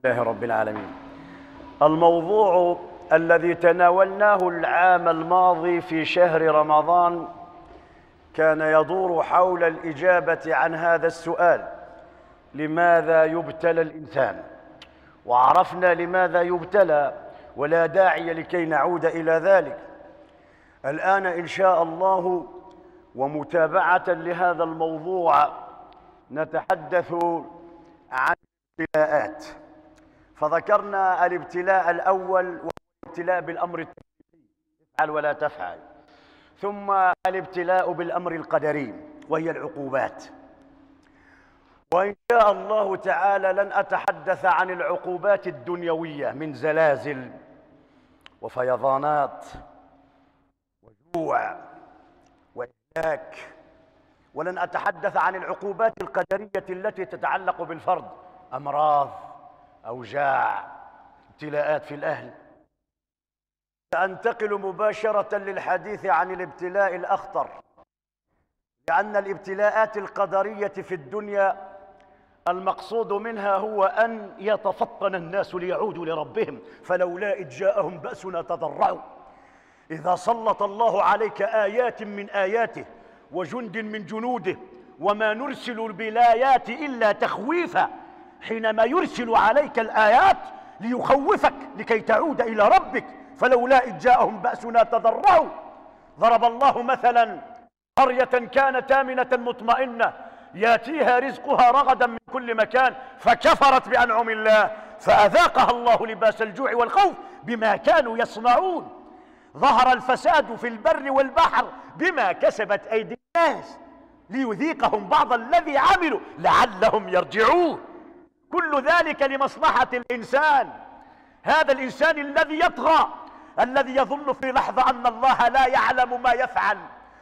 لله رب العالمين. الموضوع الذي تناولناه العام الماضي في شهر رمضان كان يدور حول الإجابة عن هذا السؤال: لماذا يبتلى الإنسان؟ وعرفنا لماذا يبتلى ولا داعي لكي نعود إلى ذلك. الآن إن شاء الله ومتابعة لهذا الموضوع نتحدث عن الابتلاءات. فذكرنا الابتلاء الأول وهو الابتلاء بالأمر التكليفي، افعل ولا تفعل، ثم الابتلاء بالأمر القدري وهي العقوبات. وإن شاء الله تعالى لن أتحدث عن العقوبات الدنيوية من زلازل وفيضانات وجوع وإهلاك، ولن أتحدث عن العقوبات القدرية التي تتعلق بالفرد: أمراض، أوجاع، ابتلاءات في الأهل. سأنتقل مباشرة للحديث عن الابتلاء الأخطر، لأن الابتلاءات القدرية في الدنيا المقصود منها هو أن يتفطن الناس ليعودوا لربهم، فلولا إذ جاءهم بأسنا تضرعوا. إذا سلط الله عليك آيات من آياته وجند من جنوده، وما نرسل بالآيات إلا تخويفا، حينما يرسل عليك الآيات ليخوفك لكي تعود إلى ربك، فلولا إذ جاءهم بأسنا تضرعوا. ضرب الله مثلا قرية كانت آمنة مطمئنة ياتيها رزقها رغدا من كل مكان فكفرت بأنعم الله فأذاقها الله لباس الجوع والخوف بما كانوا يصنعون. ظهر الفساد في البر والبحر بما كسبت أيدي الناس ليذيقهم بعض الذي عملوا لعلهم يرجعون. كل ذلك لمصلحة الإنسان، هذا الإنسان الذي يطغى، الذي يظن في لحظة أن الله لا يعلم ما يفعل،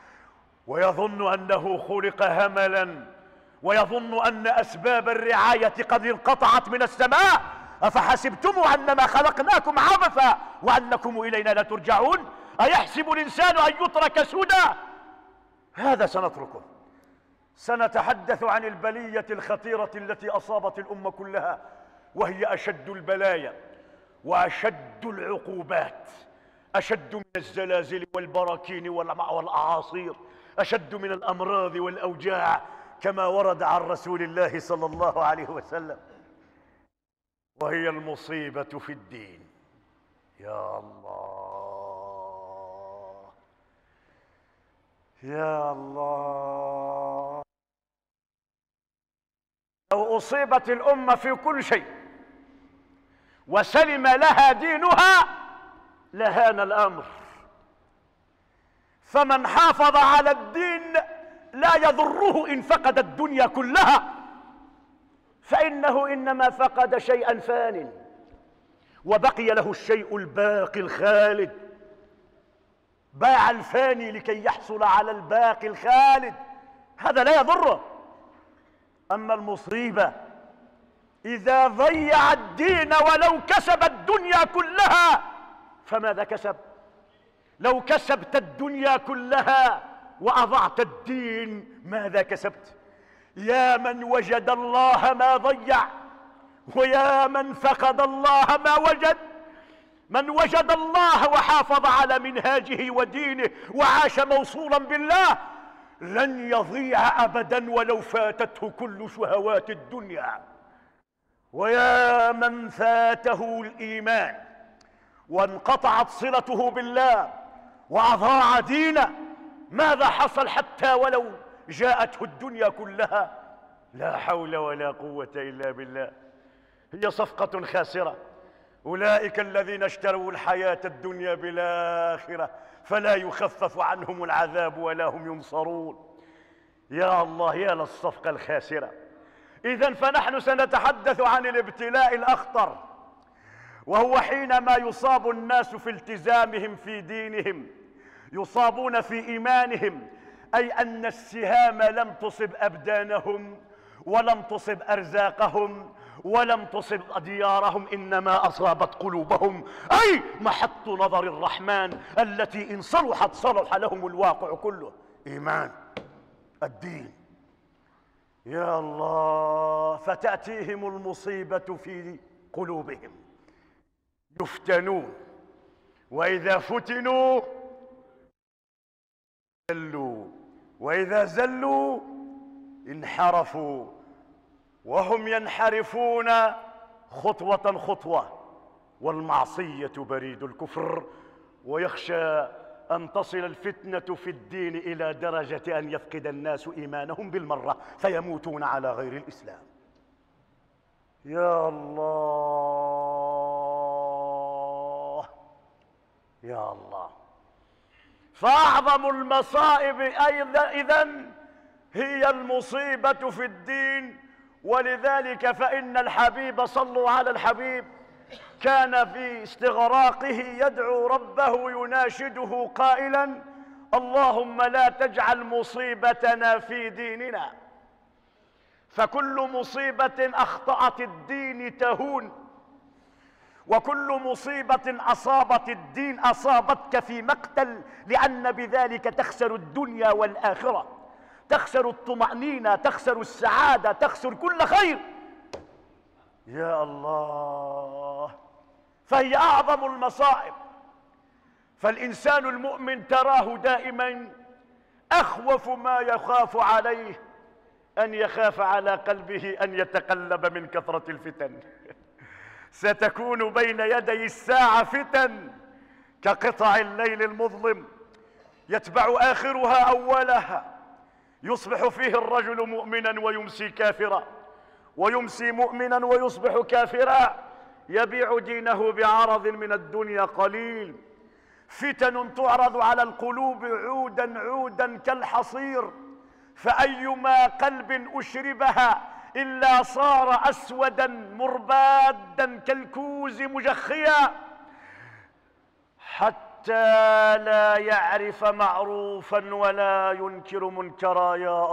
ويظن أنه خلق هملا، ويظن أن أسباب الرعاية قد انقطعت من السماء. أفحسبتم أنما خلقناكم عبثا وأنكم إلينا لا ترجعون؟ أيحسب الإنسان أن يترك سدى؟ هذا سنتركه. سنتحدث عن البلية الخطيرة التي أصابت الأمة كلها، وهي أشد البلايا وأشد العقوبات، أشد من الزلازل والبراكين والأعاصير، أشد من الأمراض والأوجاع، كما ورد عن رسول الله صلى الله عليه وسلم، وهي المصيبة في الدين. يا الله يا الله، لو أصيبت الأمة في كل شيء وسلم لها دينها لهان الأمر. فمن حافظ على الدين لا يضره إن فقد الدنيا كلها، فإنه إنما فقد شيئا فان وبقي له الشيء الباقي الخالد. باع الفاني لكي يحصل على الباقي الخالد، هذا لا يضره. أما المصيبة إذا ضيع الدين ولو كسب الدنيا كلها، فماذا كسب؟ لو كسبت الدنيا كلها وأضعت الدين ماذا كسبت؟ يا من وجد الله ما ضيع، ويا من فقد الله ما وجد. من وجد الله وحافظ على منهاجه ودينه وعاش موصولا بالله لن يضيع أبدا ولو فاتته كل شهوات الدنيا. ويا من فاته الإيمان وانقطعت صلته بالله وأضاع دينه، ماذا حصل حتى ولو جاءته الدنيا كلها؟ لا حول ولا قوة إلا بالله. هي صفقة خاسرة. أولئك الذين اشتروا الحياة الدنيا بالآخرة فلا يخفف عنهم العذاب ولا هم ينصرون. يا الله يا للصفقة الخاسرة. إذن فنحن سنتحدث عن الابتلاء الأخطر، وهو حينما يصاب الناس في التزامهم في دينهم، يصابون في إيمانهم، أي أن السهام لم تصب أبدانهم ولم تصب أرزاقهم ولم تصب ديارهم، إنما أصابت قلوبهم، أي محط نظر الرحمن التي إن صلحت صلح لهم الواقع كله. إيمان، الدين. يا الله، فتأتيهم المصيبة في قلوبهم يفتنون، وإذا فتنوا زلوا، وإذا زلوا انحرفوا، وهم ينحرفون خطوة خطوة، والمعصية بريد الكفر، ويخشى أن تصل الفتنة في الدين إلى درجة أن يفقد الناس إيمانهم بالمرة فيموتون على غير الإسلام. يا الله يا الله. فأعظم المصائب إذن هي المصيبة في الدين. ولذلك فإن الحبيب، صلوا على الحبيب، كان في استغراقه يدعو ربه يناشده قائلا: اللهم لا تجعل مصيبتنا في ديننا، فكل مصيبة أخطأت الدين تهون، وكل مصيبة أصابت الدين أصابتك في مقتل، لأن بذلك تخسر الدنيا والآخرة، تخسر الطمأنينة، تخسر السعادة، تخسر كل خير. يا الله. فهي أعظم المصائب. فالإنسان المؤمن تراه دائما أخوف ما يخاف عليه أن يخاف على قلبه أن يتقلب من كثرة الفتن. ستكون بين يدي الساعة فتن كقطع الليل المظلم يتبع آخرها أولها، يصبح فيه الرجل مؤمنا ويمسي كافرا، ويمسي مؤمنا ويصبح كافرا، يبيع دينه بعرض من الدنيا قليل. فتن تعرض على القلوب عودا عودا كالحصير، فأيما قلب أشربها إلا صار أسودا مربادا كالكوز مجخيا، حتى لا يعرف معروفا ولا ينكر منكرا. يا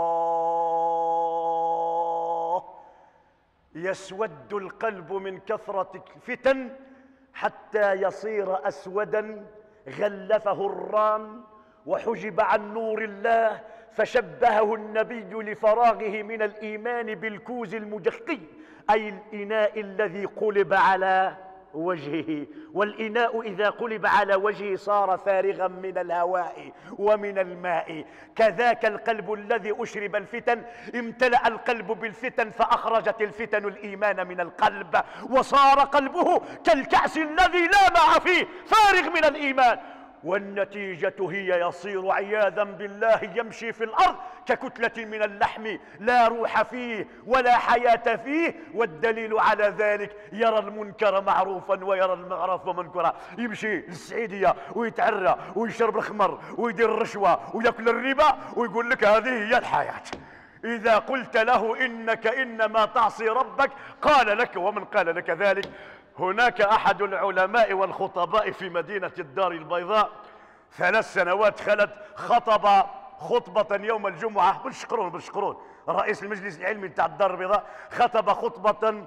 الله. يسود القلب من كثرة الفتن حتى يصير أسودا غلفه الران وحجب عن نور الله، فشبهه النبي لفراغه من الإيمان بالكوز المجخي، أي الإناء الذي قلب على وجهه، والإناء إذا قلب على وجهه صار فارغا من الهواء ومن الماء. كذاك القلب الذي أشرب الفتن، امتلأ القلب بالفتن فأخرجت الفتن الإيمان من القلب، وصار قلبه كالكأس الذي لا ماء فيه فارغ من الإيمان. والنتيجة هي يصير عياذا بالله يمشي في الأرض ككتلة من اللحم لا روح فيه ولا حياة فيه. والدليل على ذلك يرى المنكر معروفا ويرى المعروف منكرا، يمشي للسعيدية ويتعرى ويشرب الخمر ويدير الرشوة ويأكل الربا ويقول لك هذه هي الحياة. إذا قلت له إنك إنما تعصي ربك قال لك، ومن قال لك ذلك؟ هناك أحد العلماء والخطباء في مدينة الدار البيضاء 3 سنوات خلت خطب خطبة يوم الجمعة، بالشقرون رئيس المجلس العلمي بتاع الدار البيضاء، خطب خطبة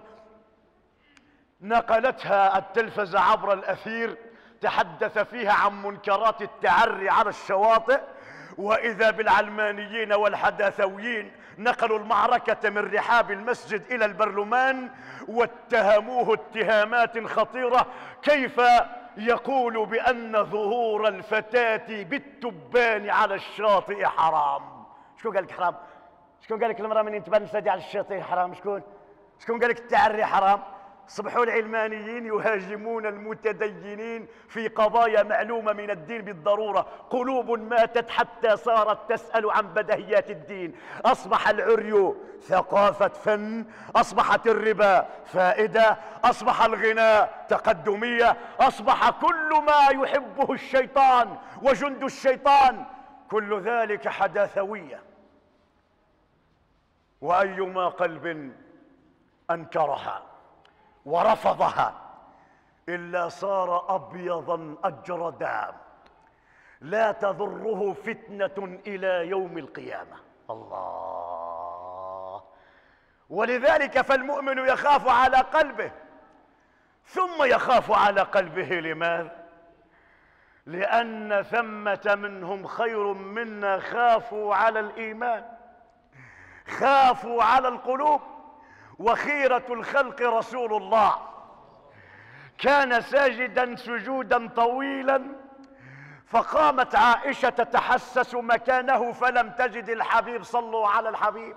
نقلتها التلفزة عبر الأثير، تحدث فيها عن منكرات التعري على الشواطئ. وإذا بالعلمانيين والحداثويين نقلوا المعركة من رحاب المسجد إلى البرلمان واتهموه اتهامات خطيرة. كيف يقول بأن ظهور الفتاة بالتبان على الشاطئ حرام؟ شكون قال لك حرام؟ شكون قال لك المرأة من تبان الفتاة على الشاطئ حرام؟ شكون قال لك التعري حرام؟ صبحوا العلمانيين يهاجمون المتدينين في قضايا معلومة من الدين بالضرورة. قلوب ماتت حتى صارت تسأل عن بدهيات الدين. أصبح العري ثقافة فن، أصبحت الربا فائدة، أصبح الغناء تقدمية، أصبح كل ما يحبه الشيطان وجند الشيطان كل ذلك حداثوية. وأيما قلب أنكرها ورفضها إلا صار أبيضا أجردا لا تضره فتنة إلى يوم القيامة. الله. ولذلك فالمؤمن يخاف على قلبه، ثم يخاف على قلبه. لماذا؟ لأن ثمة منهم خير منا خافوا على الإيمان، خافوا على القلوب. وخيرة الخلق رسول الله، كان ساجدا سجودا طويلا، فقامت عائشة تتحسس مكانه فلم تجد الحبيب. صلوا على الحبيب.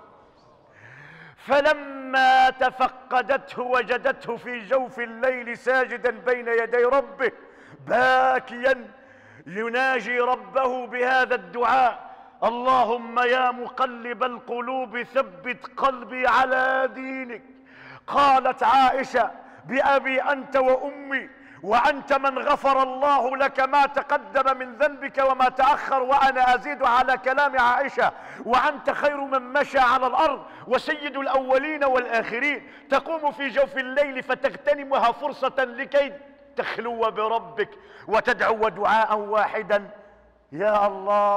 فلما تفقدته وجدته في جوف الليل ساجدا بين يدي ربه باكيا يناجي ربه بهذا الدعاء: اللهم يا مقلب القلوب ثبت قلبي على دينك. قالت عائشة: بأبي أنت وأمي، وأنت من غفر الله لك ما تقدم من ذنبك وما تأخر. وأنا أزيد على كلام عائشة: وأنت خير من مشى على الأرض وسيد الأولين والآخرين. تقوم في جوف الليل فتغتنمها فرصة لكي تخلو بربك وتدعو دعاء واحدا: يا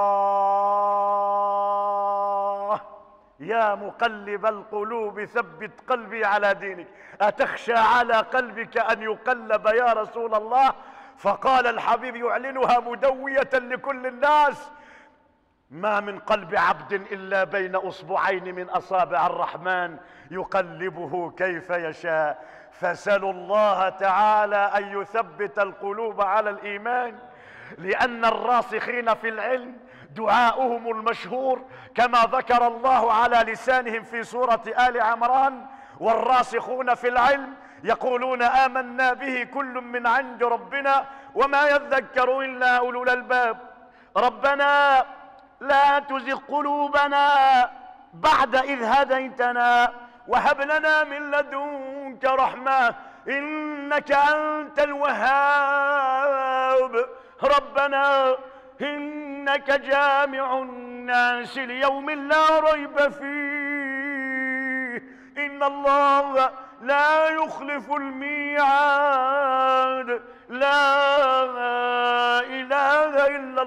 الله يا مقلب القلوب ثبت قلبي على دينك. أتخشى على قلبك أن يقلب يا رسول الله؟ فقال الحبيب يعلنها مدوية لكل الناس: ما من قلب عبد إلا بين أصبعين من أصابع الرحمن يقلبه كيف يشاء. فسلوا الله تعالى أن يثبت القلوب على الإيمان، لأن الراسخين في العلم دعاؤهم المشهور كما ذكر الله على لسانهم في سورة آل عمران: والراسخون في العلم يقولون آمنا به كل من عند ربنا وما يذكر إلا أولو الألباب. ربنا لا تزغ قلوبنا بعد إذ هديتنا وهب لنا من لدنك رحمة إنك أنت الوهاب. ربنا إنك جامع الناس ليوم لا ريب فيه إن الله لا يخلف الميعاد. لا إله إلا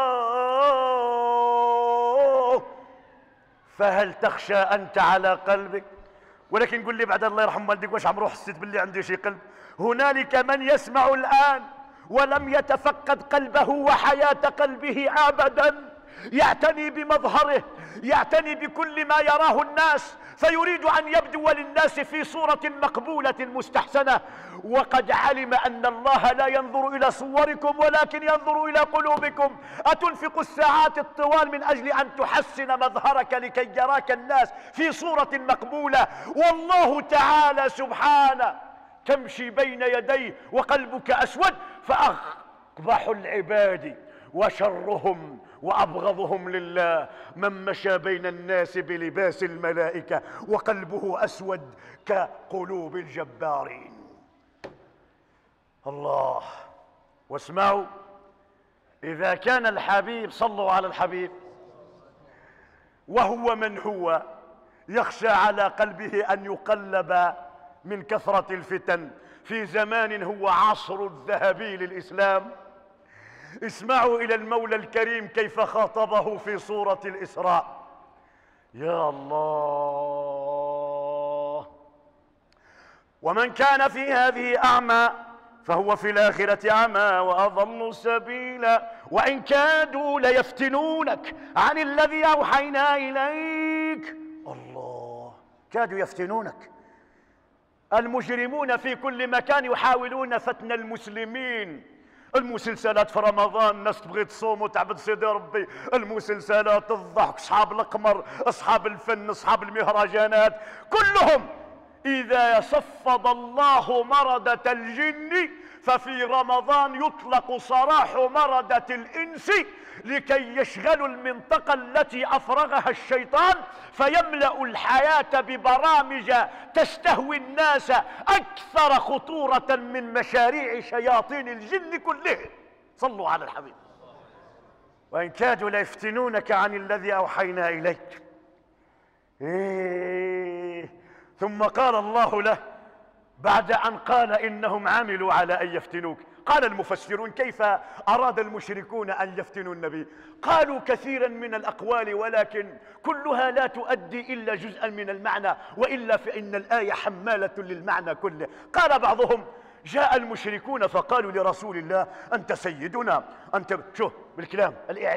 الله. فهل تخشى أنت على قلبك؟ ولكن قل لي بعد الله يرحم والديك، واش عمرو حسيت باللي عندي شي قلب؟ هنالك من يسمع الآن ولم يتفقد قلبه وحياة قلبه أبدا، يعتني بمظهره، يعتني بكل ما يراه الناس، فيريد أن يبدو للناس في صورة مقبولة مستحسنة، وقد علم أن الله لا ينظر إلى صوركم ولكن ينظر إلى قلوبكم. أتنفق الساعات الطوال من أجل أن تحسن مظهرك لكي يراك الناس في صورة مقبولة، والله تعالى سبحانه تمشي بين يديه وقلبك أسود. فأقبح العباد وشرهم وأبغضهم لله من مشى بين الناس بلباس الملائكة وقلبه أسود كقلوب الجبارين. الله. واسمعوا: إذا كان الحبيب، صلوا على الحبيب، وهو من هو يخشى على قلبه أن يقلب من كثرة الفتن في زمان هو عصر الذهبي للإسلام، اسمعوا إلى المولى الكريم كيف خاطبه في سورة الإسراء: يا الله ومن كان في هذه أعمى فهو في الآخرة أعمى وأضل سبيلا وإن كادوا ليفتنونك عن الذي أوحينا إليك. الله، كادوا يفتنونك. المجرمون في كل مكان يحاولون فتن المسلمين. المسلسلات في رمضان الناس تبغي تصوم وتعبد سيدي ربي، المسلسلات، الضحك، اصحاب القمر، اصحاب الفن، اصحاب المهرجانات، كلهم اذا صفد الله مردة الجن ففي رمضان يطلق سراح مردة الانس لكي يشغلوا المنطقة التي افرغها الشيطان فيملأ الحياة ببرامج تستهوي الناس اكثر خطورة من مشاريع شياطين الجن كلهم. صلوا على الحبيب. وإن كادوا ليفتنونك عن الذي أوحينا إليك. ثم قال الله له بعد أن قال إنهم عملوا على أن يفتنوك، قال المفسرون: كيف أراد المشركون أن يفتنوا النبي؟ قالوا كثيرا من الأقوال ولكن كلها لا تؤدي إلا جزءا من المعنى، وإلا فإن الآية حمالة للمعنى كله. قال بعضهم: جاء المشركون فقالوا لرسول الله: أنت سيدنا، أنت، شوف بالكلام، الإعلام،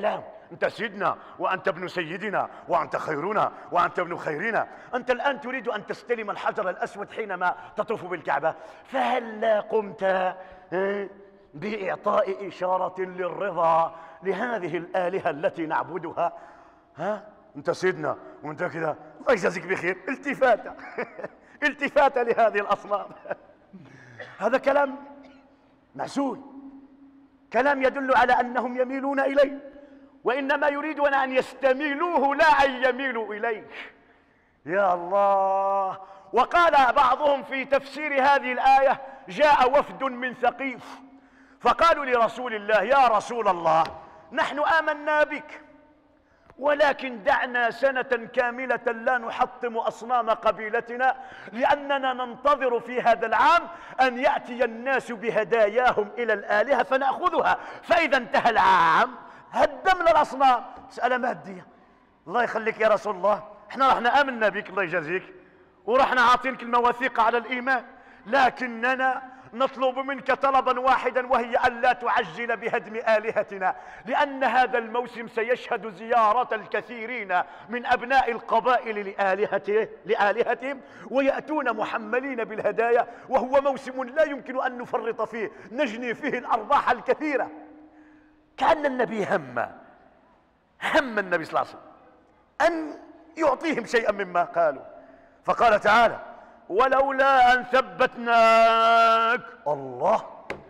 أنت سيدنا وأنت ابن سيدنا وأنت خيرنا وأنت ابن خيرنا. أنت الآن تريد أن تستلم الحجر الأسود حينما تطوف بالكعبة، فهلا قمت بإعطاء إشارة للرضا لهذه الآلهة التي نعبدها؟ أنت سيدنا وأنت كذا، الله يجازيك بخير، التفاتة التفاتة لهذه الأصنام. هذا كلام معسول، كلام يدل على أنهم يميلون إليه، وإنما يريدون أن يستميلوه لا أن يميلوا إليه. يا الله. وقال بعضهم في تفسير هذه الآية: جاء وفد من ثقيف فقالوا لرسول الله: يا رسول الله، نحن آمنا بك، ولكن دعنا سنة كاملة لا نحطم أصنام قبيلتنا، لأننا ننتظر في هذا العام أن يأتي الناس بهداياهم إلى الآلهة فنأخذها، فإذا انتهى العام هدمنا الأصنام. مسألة مادية. الله يخليك يا رسول الله، احنا رحنا آمنا بك الله يجازيك، ورحنا عاطينك المواثيق على الإيمان، لكننا نطلب منك طلبا واحدا، وهي أن لا تعجل بهدم آلهتنا، لأن هذا الموسم سيشهد زيارة الكثيرين من أبناء القبائل لآلهتهم، ويأتون محملين بالهدايا، وهو موسم لا يمكن أن نفرط فيه، نجني فيه الأرباح الكثيرة. كأن النبي هم النبي صلى الله عليه وسلم أن يعطيهم شيئا مما قالوا، فقال تعالى: ولولا أن ثبتناك. الله،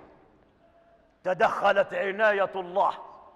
تدخلت عناية الله،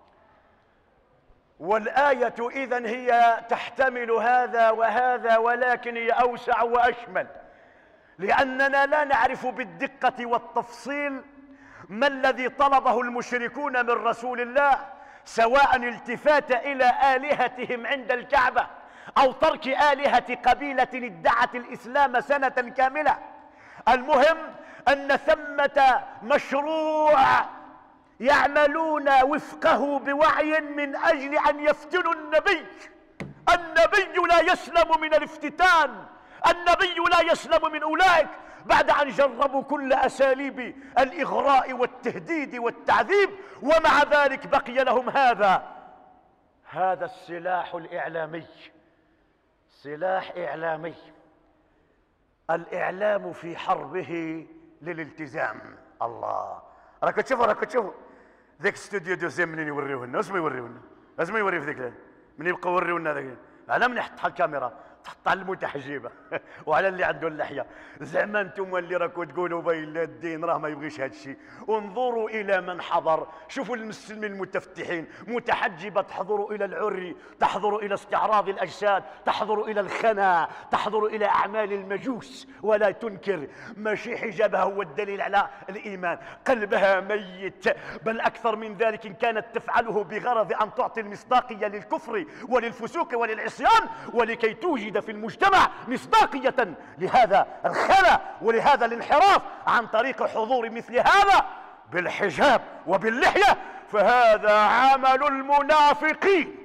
والآية إذن هي تحتمل هذا وهذا، ولكن هي أوسع وأشمل، لأننا لا نعرف بالدقة والتفصيل ما الذي طلبه المشركون من رسول الله، سواء التفات إلى آلهتهم عند الكعبة أو ترك آلهة قبيلة ادعت الإسلام سنة كاملة. المهم أن ثمة مشروع يعملون وفقه بوعي من أجل أن يفتنوا النبي. النبي لا يسلم من الافتتان، النبي لا يسلم من أولئك، بعد أن جربوا كل أساليب الإغراء والتهديد والتعذيب، ومع ذلك بقي لهم هذا السلاح الإعلامي. سلاح إعلامي، الإعلام في حربه للالتزام. الله، راك تشوفوا ذاك استوديو دوزيام منين يوريونا، اسمه يوريونا، اسمه يوري في ذاك من يبقى يوريونا ذاك، على من يحطها الكاميرا تحط على المتحجبه وعلى اللي عنده اللحيه. زعما انتم اللي راكم تقولوا باين الدين راه ما يبغيش هذا الشيء، انظروا الى من حضر، شوفوا المسلمين المتفتحين متحجبه، تحضروا الى العري، تحضروا الى استعراض الاجساد، تحضروا الى الخنا، تحضروا الى اعمال المجوس، ولا تنكر ماشي حجابها هو الدليل على الايمان، قلبها ميت، بل اكثر من ذلك إن كانت تفعله بغرض ان تعطي المصداقيه للكفر وللفسوق وللعصيان، ولكي توجد في المجتمع مصداقية لهذا الخلل ولهذا الانحراف عن طريق حضور مثل هذا بالحجاب وباللحية، فهذا عمل المنافقين.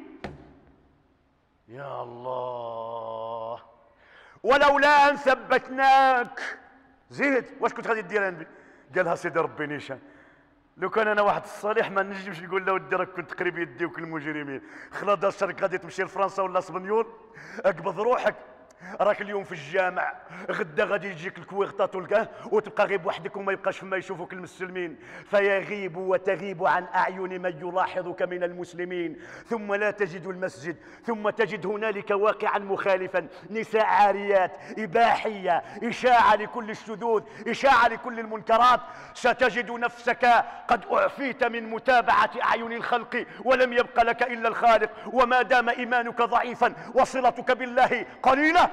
يا الله، ولولا أن ثبتناك. زيد، واش كنت غادي دير عندي؟ قالها سيدي ربي نيشان، لو كان انا واحد الصالح ما نجمش نقول له ودي راك كنت قريب يديوك المجرمين، خلاص الشرك غادي تمشي لفرنسا ولا اسبانيول، اقبض روحك، راك اليوم في الجامع، غدا غادي يجيك الكويغطا تلقاه وتبقى غيب وحدك وما يبقاش فما يشوفوك المسلمين، فيغيب وتغيب عن اعين من يلاحظك من المسلمين، ثم لا تجد المسجد، ثم تجد هنالك واقعا مخالفا، نساء عاريات، اباحيه، اشاعه لكل الشذوذ، اشاعه لكل المنكرات، ستجد نفسك قد اعفيت من متابعه اعين الخلق، ولم يبق لك الا الخالق، وما دام ايمانك ضعيفا وصلتك بالله قليله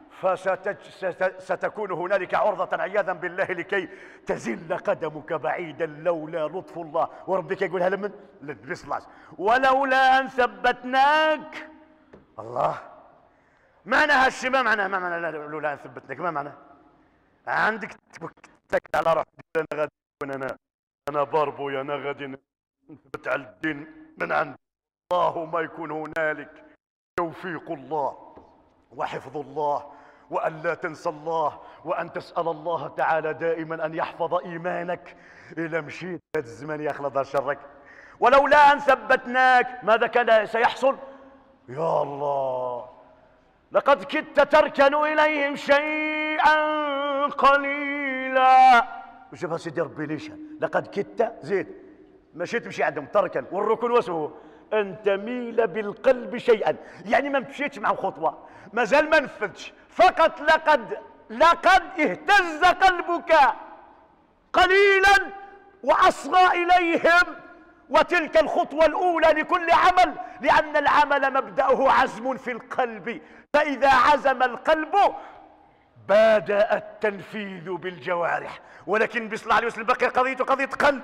فستكون هنالك عرضة عياذا بالله لكي تزل قدمك بعيدا لولا لطف الله. وربك يقولها لمن؟ للنبي صلى الله عليه وسلم: ولولا أن ثبتناك. الله، معنى هالشيء ما معنى لولا أن ثبتناك، ما معنى؟ عندك تكت على روحك، أنا غادي أنا باربوي، أنا غادي نثبت على الدين من عند الله، ما يكون هنالك توفيق الله وحفظ الله، وأن لا تنسى الله، وأن تسأل الله تعالى دائما أن يحفظ إيمانك إلى مشيت هذا الزمان يخلط شرك. ولولا أن ثبتناك ماذا كان سيحصل؟ يا الله، لقد كدت تركن إليهم شيئا قليلا. وشوف سيدي ربي ليش لقد كدت زيد، مشيت تمشي عندهم تركن، والركن وسهو أن تميل بالقلب شيئا، يعني ما مشيتش معهم خطوة، ما زال ما نفذتش، فقط لقد اهتز قلبك قليلا وأصغى إليهم. وتلك الخطوة الأولى لكل عمل، لأن العمل مبدأه عزم في القلب، فإذا عزم القلب بدأ التنفيذ بالجوارح. ولكن النبي صلى الله عليه وسلم بقي قضية قلب.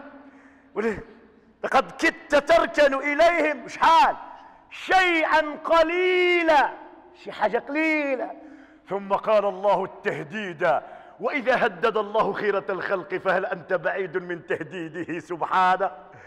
لقد كدت تركن إليهم شحال؟ شيئا قليلا، شي حاجة قليلة. ثم قال الله التهديد: وإذا هدد الله خيرة الخلق فهل أنت بعيد من تهديده سبحانه؟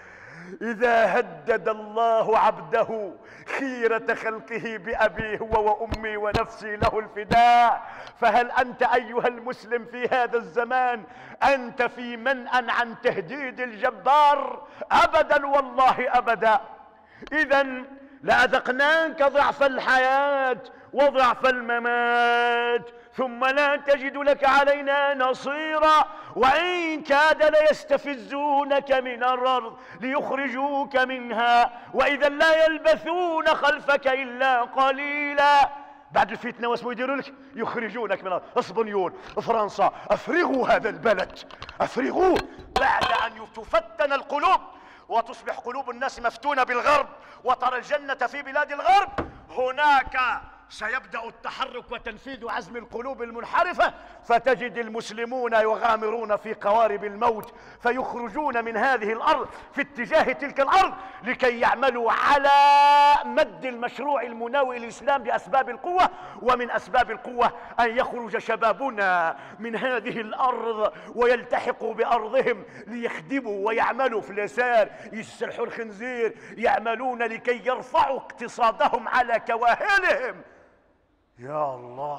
إذا هدد الله عبده خيرة خلقه بأبي هو وأمي ونفسي له الفداء، فهل أنت أيها المسلم في هذا الزمان أنت في منأى عن تهديد الجبار؟ أبدا والله أبدا. إذا لأذقناك ضعف الحياة وضعف الممات ثم لا تجد لك علينا نصيرا، وإن كاد ليستفزونك من الأرض ليخرجوك منها وإذا لا يلبثون خلفك إلا قليلا. بعد الفتنة واسمو يديروا لك؟ يخرجونك من الأرض. اسبانيول، فرنسا، أفرغوا هذا البلد، أفرغوه. بعد أن تفتن القلوب وتصبح قلوب الناس مفتونة بالغرب وترى الجنة في بلاد الغرب، هناك سيبدأ التحرك وتنفيذ عزم القلوب المنحرفة، فتجد المسلمون يغامرون في قوارب الموت فيخرجون من هذه الأرض في اتجاه تلك الأرض لكي يعملوا على مد المشروع المناوئ للإسلام بأسباب القوة. ومن أسباب القوة أن يخرج شبابنا من هذه الأرض ويلتحقوا بأرضهم ليخدموا ويعملوا في اليسار، يسرحوا الخنزير، يعملون لكي يرفعوا اقتصادهم على كواهلهم. يا الله،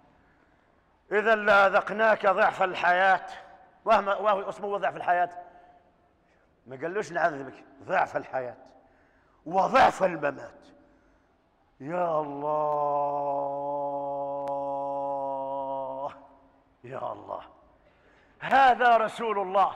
إذا لأذقناك ضعف الحياة. وهو اسمه ضعف الحياة، ما قالوش نعذبك، ضعف الحياة وضعف الممات. يا الله يا الله، هذا رسول الله.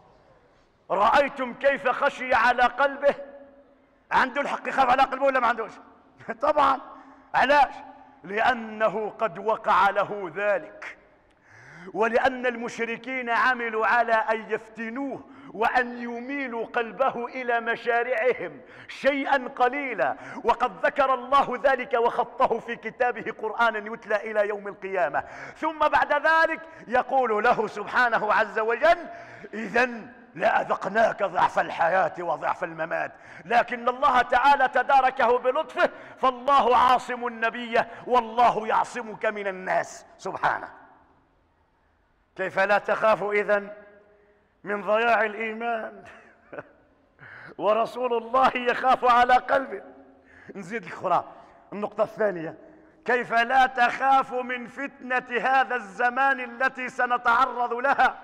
رأيتم كيف خشي على قلبه؟ عنده الحق يخاف على قلبه ولا ما عندوش؟ طبعا. علاش؟ لأنه قد وقع له ذلك، ولأن المشركين عملوا على أن يفتنوه وأن يميلوا قلبه إلى مشارعهم شيئا قليلا، وقد ذكر الله ذلك وخطه في كتابه قرآنا يتلى إلى يوم القيامة. ثم بعد ذلك يقول له سبحانه عز وجل: إذن لأذقناك ضعف الحياة وضعف الممات. لكن الله تعالى تداركه بلطفه، فالله عاصم النبي والله يعصمك من الناس سبحانه. كيف لا تخاف إذن من ضياع الإيمان؟ ورسول الله يخاف على قلبه. نزيد الأخرى، النقطة الثانية: كيف لا تخاف من فتنة هذا الزمان التي سنتعرض لها؟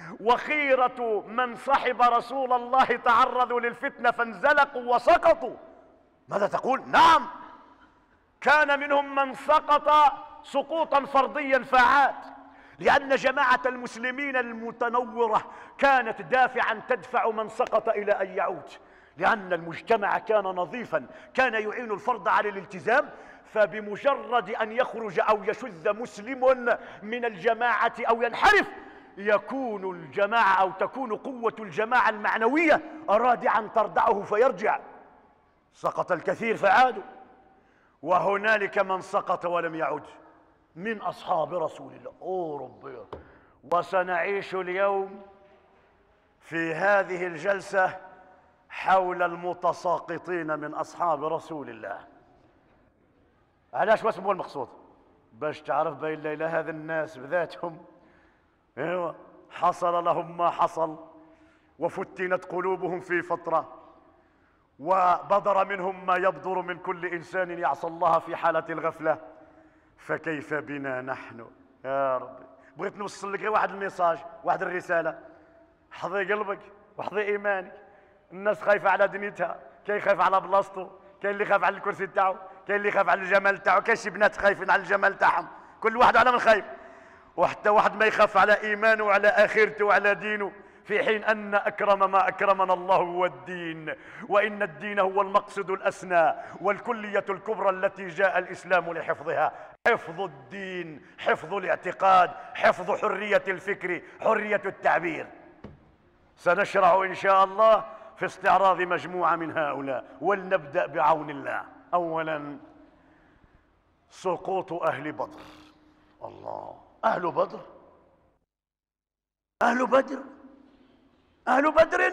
وخيرة من صحب رسول الله تعرضوا للفتنة فانزلقوا وسقطوا. ماذا تقول؟ نعم، كان منهم من سقط سقوطا فرديا فعاد، لأن جماعة المسلمين المتنورة كانت دافعا تدفع من سقط إلى أن يعود، لأن المجتمع كان نظيفا، كان يعين الفرد على الالتزام، فبمجرد أن يخرج أو يشذ مسلم من الجماعة أو ينحرف يكون الجماعة أو تكون قوة الجماعة المعنوية رادعا تردعه فيرجع. سقط الكثير فعادوا، وهنالك من سقط ولم يعد من أصحاب رسول الله. أوه ربي، وسنعيش اليوم في هذه الجلسة حول المتساقطين من أصحاب رسول الله. علاش؟ واسم هو المقصود؟ باش تعرف بين ليلة هذا الناس بذاتهم ايوه حصل لهم ما حصل، وفتنت قلوبهم في فترة، وبدر منهم ما يبدر من كل إنسان يعصى الله في حالة الغفلة، فكيف بنا نحن؟ يا ربي، بغيت نوصل لك واحد الميساج، واحد الرسالة. حظي قلبك وحظي إيمانك. الناس خايفة على دنيتها، كاين خايف على بلاصتو، كاين اللي خايف على الكرسي تاعو، كاين اللي خايف على الجمال تاعو، كاين شي بنات خايفين على الجمال تاعهم، كل واحد على من خايف. وحتى واحد ما يخاف على إيمانه وعلى آخرته وعلى دينه، في حين أن أكرم ما أكرمنا الله هو الدين، وإن الدين هو المقصد الأسنى والكلية الكبرى التي جاء الإسلام لحفظها. حفظ الدين، حفظ الاعتقاد، حفظ حرية الفكر، حرية التعبير. سنشرع إن شاء الله في استعراض مجموعة من هؤلاء، ولنبدأ بعون الله. أولا سقوط أهل بدر. الله، أهل بدر، أهل بدر، أهل بدر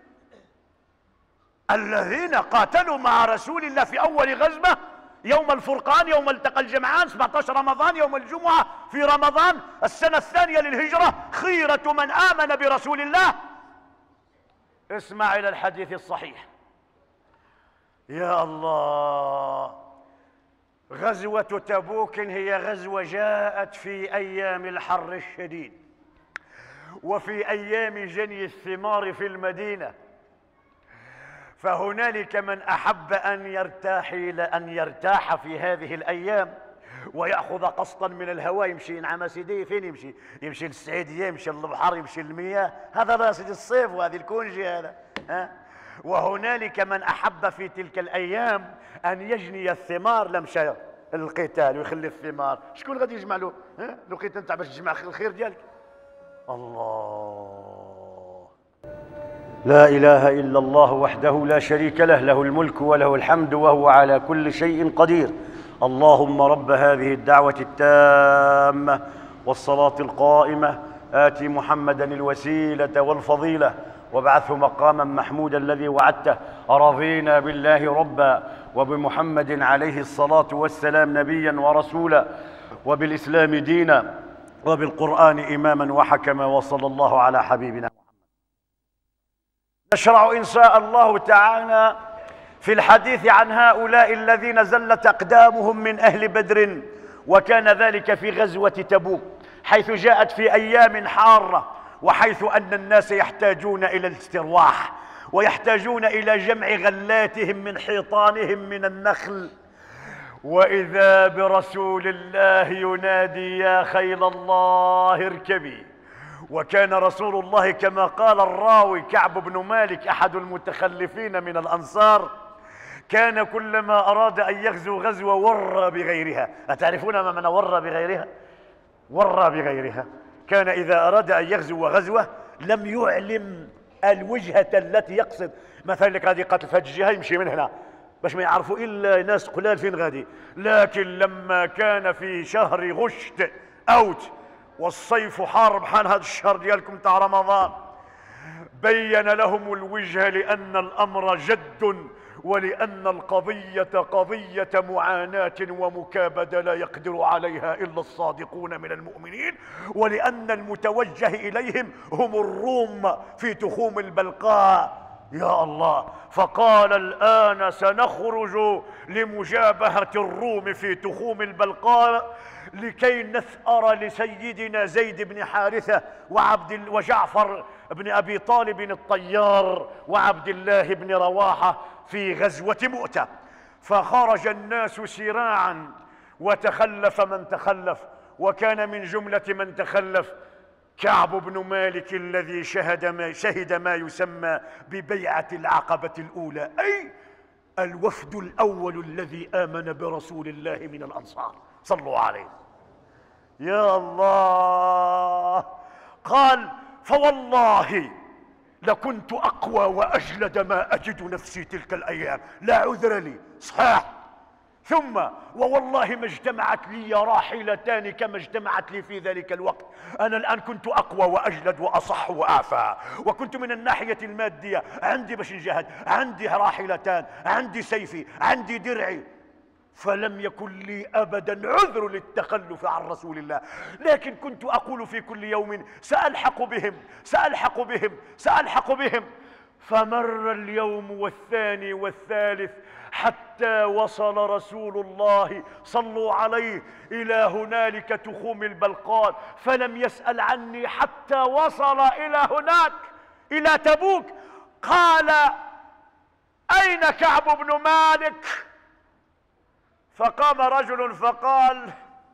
الذين قاتلوا مع رسول الله في أول غزوة يوم الفرقان، يوم التقى الجمعان، 17 رمضان، يوم الجمعة في رمضان السنة الثانية للهجرة، خيرة من آمن برسول الله. اسمع إلى الحديث الصحيح. يا الله، غزوة تبوك هي غزوة جاءت في أيام الحر الشديد، وفي أيام جني الثمار في المدينة، فهنالك من أحب أن يرتاح في هذه الأيام ويأخذ قسطا من الهواء، يمشي ينعم سيدي. فين يمشي؟ يمشي للسعيدية، يمشي للبحر، يمشي للمياه. هذا لا سيدي الصيف، وهذه الكونجي هذا. وهنالك من أحب في تلك الأيام أن يجني الثمار، لمشى القتال ويخلي الثمار. شكون غادي يجمع له؟ لقيت انت باش تجمع الخير ديالك. الله، لا إله إلا الله وحده لا شريك له، له الملك وله الحمد وهو على كل شيء قدير. اللهم رب هذه الدعوة التامة والصلاة القائمة آت محمدا الوسيلة والفضيلة وابعثه مقاما محمودا الذي وعدته. رضينا بالله ربا وبمحمد عليه الصلاة والسلام نبيا ورسولا وبالإسلام دينا وبالقرآن إماما وحكما، وصلى الله على حبيبنا محمد. نشرع إن شاء الله تعالى في الحديث عن هؤلاء الذين زلت أقدامهم من أهل بدر، وكان ذلك في غزوة تبوك، حيث جاءت في أيام حارة، وحيث أن الناس يحتاجون إلى الاسترواح، ويحتاجون إلى جمع غلاتهم من حيطانهم من النخل. وإذا برسول الله ينادي يا خيل الله اركبي. وكان رسول الله كما قال الراوي كعب بن مالك أحد المتخلفين من الأنصار، كان كلما أراد أن يغزو غزوة ورى بغيرها. أتعرفون ما معنى ورى بغيرها؟ ورى بغيرها، كان إذا أراد أن يغزو غزوة لم يعلم الوجهة التي يقصد. مثلا لك غادي قتل في هذه الجهة، يمشي من هنا باش ما يعرفوا إلا ناس قلال فين غادي. لكن لما كان في شهر غشت أوت والصيف حار بحال هذا الشهر ديالكم تاع رمضان، بين لهم الوجهة، لأن الأمر جد، ولأن القضية قضية معاناة ومكابدة لا يقدر عليها إلا الصادقون من المؤمنين، ولأن المتوجه إليهم هم الروم في تخوم البلقاء. يا الله، فقال الآن سنخرج لمجابهة الروم في تخوم البلقاء لكي نثأر لسيدنا زيد بن حارثة وجعفر بن أبي طالب الطيار وعبد الله بن رواحة في غزوة مؤتة. فخرج الناس سراعا وتخلف من تخلف، وكان من جملة من تخلف كعب بن مالك الذي شهد ما يسمى ببيعة العقبة الأولى، أي الوفد الأول الذي آمن برسول الله من الأنصار. صلوا عليه. يا الله، قال فوالله لكنت أقوى وأجلد ما أجد نفسي تلك الأيام، لا عذر لي صحيح. ثم ووالله ما اجتمعت لي راحلتان كما اجتمعت لي في ذلك الوقت. أنا الآن كنت أقوى وأجلد وأصح وأعفى، وكنت من الناحية المادية عندي باش نجاهد، عندي راحلتان، عندي سيفي، عندي درعي، فلم يكن لي أبدا عذر للتخلف عن رسول الله. لكن كنت أقول في كل يوم سألحق بهم سألحق بهم سألحق بهم. فمر اليوم والثاني والثالث حتى وصل رسول الله صلوا عليه إلى هنالك تخوم البلقاء، فلم يسأل عني حتى وصل إلى هناك إلى تبوك. قال أين كعب بن مالك؟ فقام رجل فقال: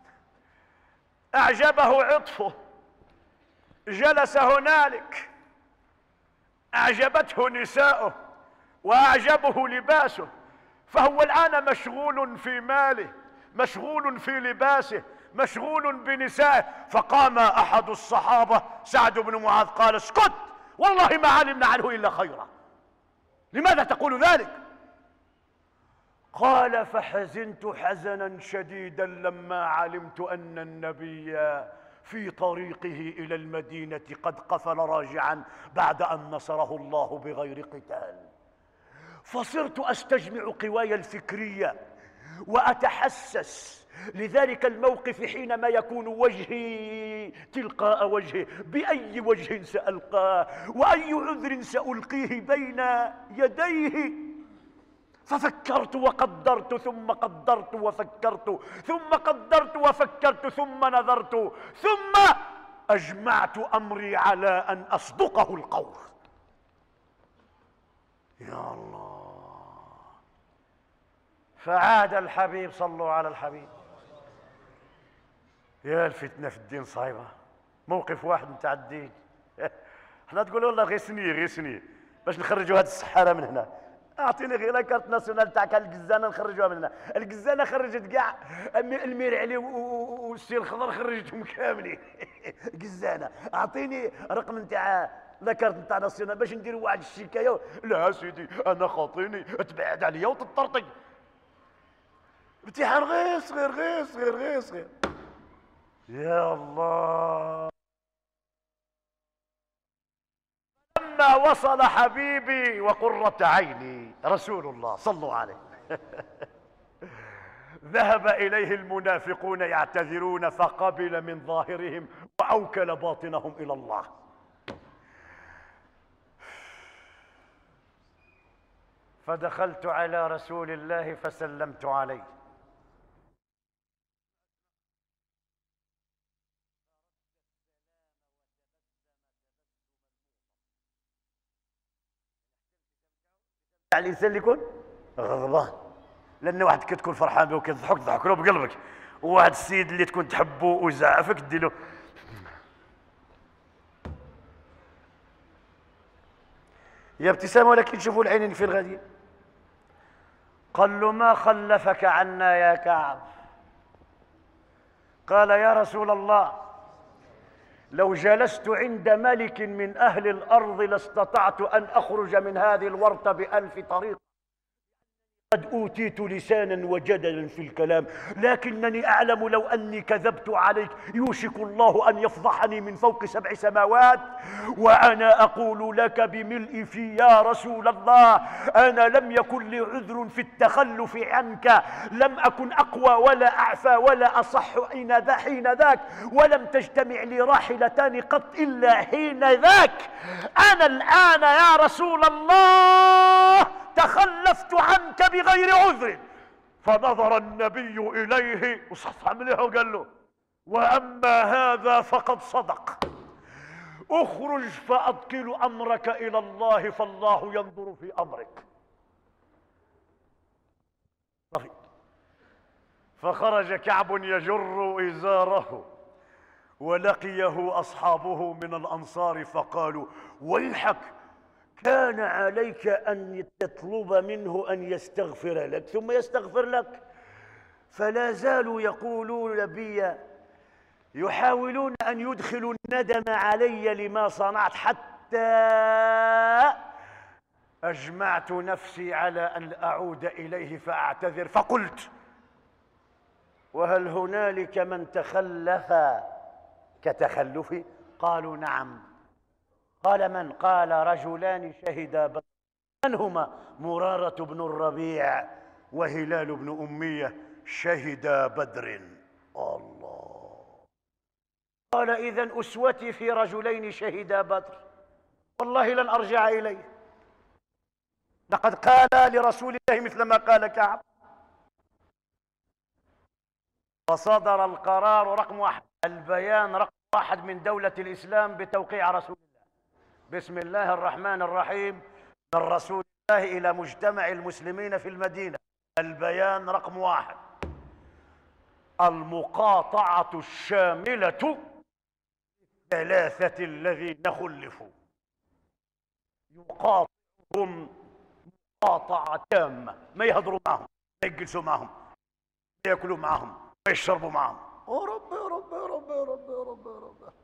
أعجبه عطفه، جلس هنالك، أعجبته نساؤه وأعجبه لباسه، فهو الآن مشغول في ماله، مشغول في لباسه، مشغول بنسائه. فقام أحد الصحابة سعد بن معاذ قال: اسكت، والله ما علمنا عنه إلا خيرا، لماذا تقول ذلك؟ قال: فحزنت حزنا شديدا لما علمت أن النبي في طريقه إلى المدينة قد قفل راجعا بعد أن نصره الله بغير قتال، فصرت أستجمع قواي الفكرية وأتحسس لذلك الموقف حينما يكون وجهي تلقاء وجهه، بأي وجه سألقاه وأي عذر سألقيه بين يديه. ففكرت وقدرت ثم قدرت وفكرت ثم قدرت وفكرت ثم نظرت ثم أجمعت أمري على أن أصدقه القول. يا الله! فعاد الحبيب، صلوا على الحبيب. يا الفتنة في الدين صعيبة. موقف واحد نتاع الدين احنا تقولوا والله غير سني باش نخرجوا هاد السحارة من هنا. اعطيني غير كارت ناسيونال تاعك القزانه نخرجوها من هنا. القزانه خرجت كاع، الميرعلي والسي الخضر خرجتهم كاملين قزانه. اعطيني رقم نتاع لاكارت نتاع ناسيونال باش نديروا واحد الشكايه. لا سيدي انا خاطيني تبعد عليا وتطرطق. امتحان غير صغير. يا الله! لما وصل حبيبي وقرة عيني رسول الله، صلوا عليه ذهب إليه المنافقون يعتذرون، فقبل من ظاهرهم وأوكل باطنهم إلى الله. فدخلت على رسول الله فسلمت عليه. الانسان اللي يكون غضبان، لان واحد كتكون فرحان به وكتضحك تضحك له بقلبك، وواحد السيد اللي تكون تحبه ويزعفك دير له يا ابتسامه، ولكن شوفوا العينين فين غاديين. قال له: ما خلفك عنا يا كعب؟ قال: يا رسول الله، لو جلست عند ملك من أهل الأرض لاستطعت أن أخرج من هذه الورطة بألف طريق. قد أوتيت لسانا وجدلا في الكلام، لكنني أعلم لو أني كذبت عليك يوشك الله أن يفضحني من فوق 7 سماوات. وأنا أقول لك بملء في يا رسول الله، أنا لم يكن لي عذر في التخلف عنك، لم أكن أقوى ولا أعفى ولا أصح حين ذاك، ولم تجتمع لي راحلتان قط إلا حين ذاك. أنا الآن يا رسول الله تخلفت عنك بغير عذر. فنظر النبي إليه وصفح مليح وقال له: وأما هذا فقد صدق، اخرج فأدخل أمرك إلى الله فالله ينظر في أمرك. فخرج كعب يجر إزاره، ولقيه أصحابه من الأنصار فقالوا: ويحك، كان عليك أن تطلب منه أن يستغفر لك ثم يستغفر لك. فلا زالوا يقولون بي، يحاولون أن يدخلوا الندم علي لما صنعت، حتى أجمعت نفسي على أن أعود إليه فأعتذر. فقلت: وهل هنالك من تخلف كتخلفي؟ قالوا: نعم. قال: من؟ قال: رجلان شهدا بدر. من هما؟ مرارة بن الربيع وهلال بن أمية شهدا بدر. الله! قال: إذن أسوتي في رجلين شهدا بدر، والله لن أرجع إليه. لقد قال لرسول الله مثل ما قال كعب. فصدر القرار رقم 1، البيان رقم 1 من دولة الإسلام بتوقيع رسول الله. بسم الله الرحمن الرحيم، من رسول الله إلى مجتمع المسلمين في المدينة. البيان رقم 1: المقاطعة الشاملة ثلاثة الذين خلفوا، يقاطعهم مقاطعة تامة، ما يهضروا معهم، ما يجلسوا معهم، ما ياكلوا معهم، ما يشربوا معهم. يا رب يا رب يا رب يا رب يا رب يا رب.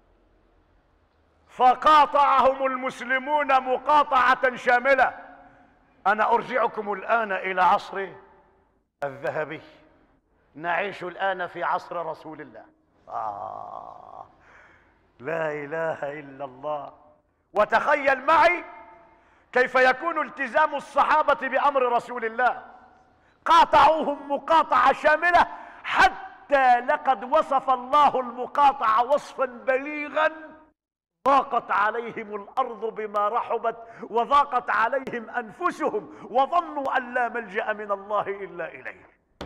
فقاطعهم المسلمون مقاطعة شاملة. أنا أرجعكم الآن إلى عصر الذهبي، نعيش الآن في عصر رسول الله. لا إله إلا الله. وتخيل معي كيف يكون التزام الصحابة بأمر رسول الله. قاطعوهم مقاطعة شاملة، حتى لقد وصف الله المقاطعة وصفا بليغا: ضاقت عليهم الأرض بما رحبت وضاقت عليهم أنفسهم وظنوا أن لا ملجأ من الله إلا إليه.